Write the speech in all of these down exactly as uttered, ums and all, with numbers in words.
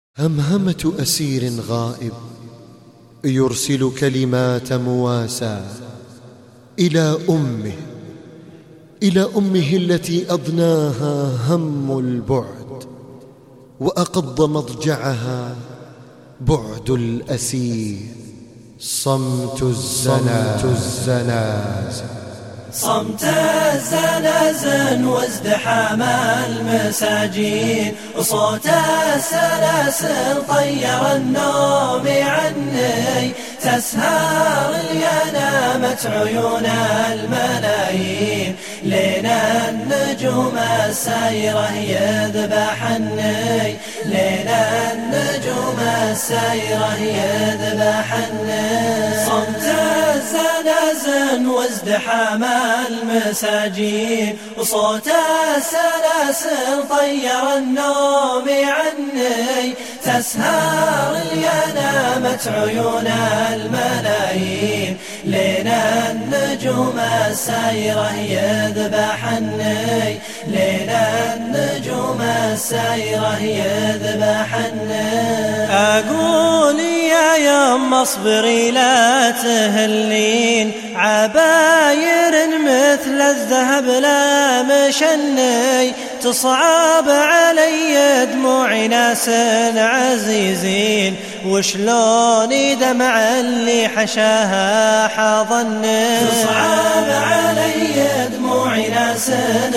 همهمة أسير غائب يرسل كلمات مواساة إلى أمه إلى أمه التي أضناها هم البعد وأقض مضجعها بعد الأسير. صمت الزنازل صمت الزنازل وازدحام المساجين وصوت السلاسل طير النوم عني، تسهر الينامت عيون الملايين لين النجوم السايرة يذبحني، لين النجوم السايرة يذبحني. صمت الزنازل وازدحام المساجين وصوت السلاسل طير النوم عني، تسهر الينامت عيون الملايين لين النجوم السايرة يذبحني، لين النجوم السايرة يذبحني. أقول يا يما اصبري لا تهلين، عباير مثل الذهب لا مشني، تصعب علي دموع ناس عزيزين، وشلون دمع اللي حشاها حضني. تصعب علي دموع ناس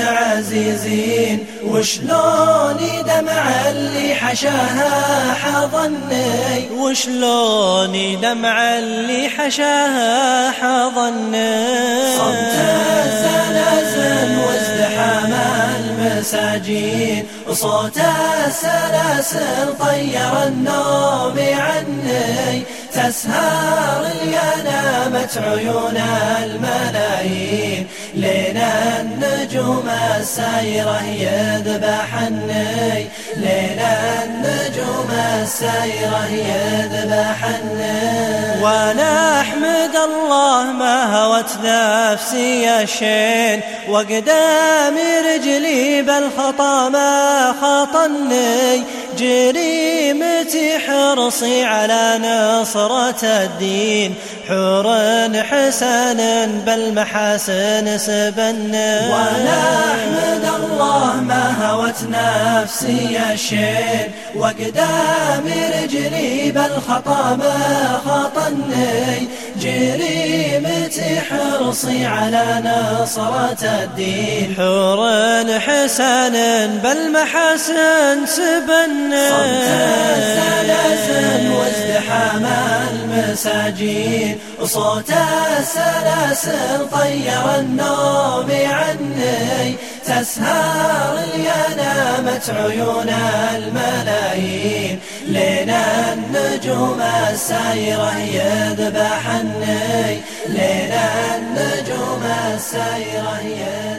عزيزين، وشلون دمع اللي حشاها حضني، وشلون دمع اللي حشاها حضني. صمت الزنازل وازدحام المساجين وصوت السلاسل طير النوم عني، تسهر الينامت عيون الملايين لين النجوم السايرة يذبحني، لين النجوم السايرة يذبحني. وانا احمد الله ما هوت نفسي الشين، وقدامي رجلي بالخطا ما خطني، جريمتي حرصي على نصرة الدين، حور حسن بالمحاسن سبني. وانا احمد الله ما هوت نفسي الشين، وقدامي رجلي بالخطا ما خطني، جريمتي حرصي على نصرة الدين، حور حسن بالمحاسن سبني. صمت الزلازل وازدحام المساجين وصوت السلاسل طير النوم عني، تسهر الينامت عيون الملايين لين النجوم السايرة يذبحني، لين النجوم السايرة يذبحني.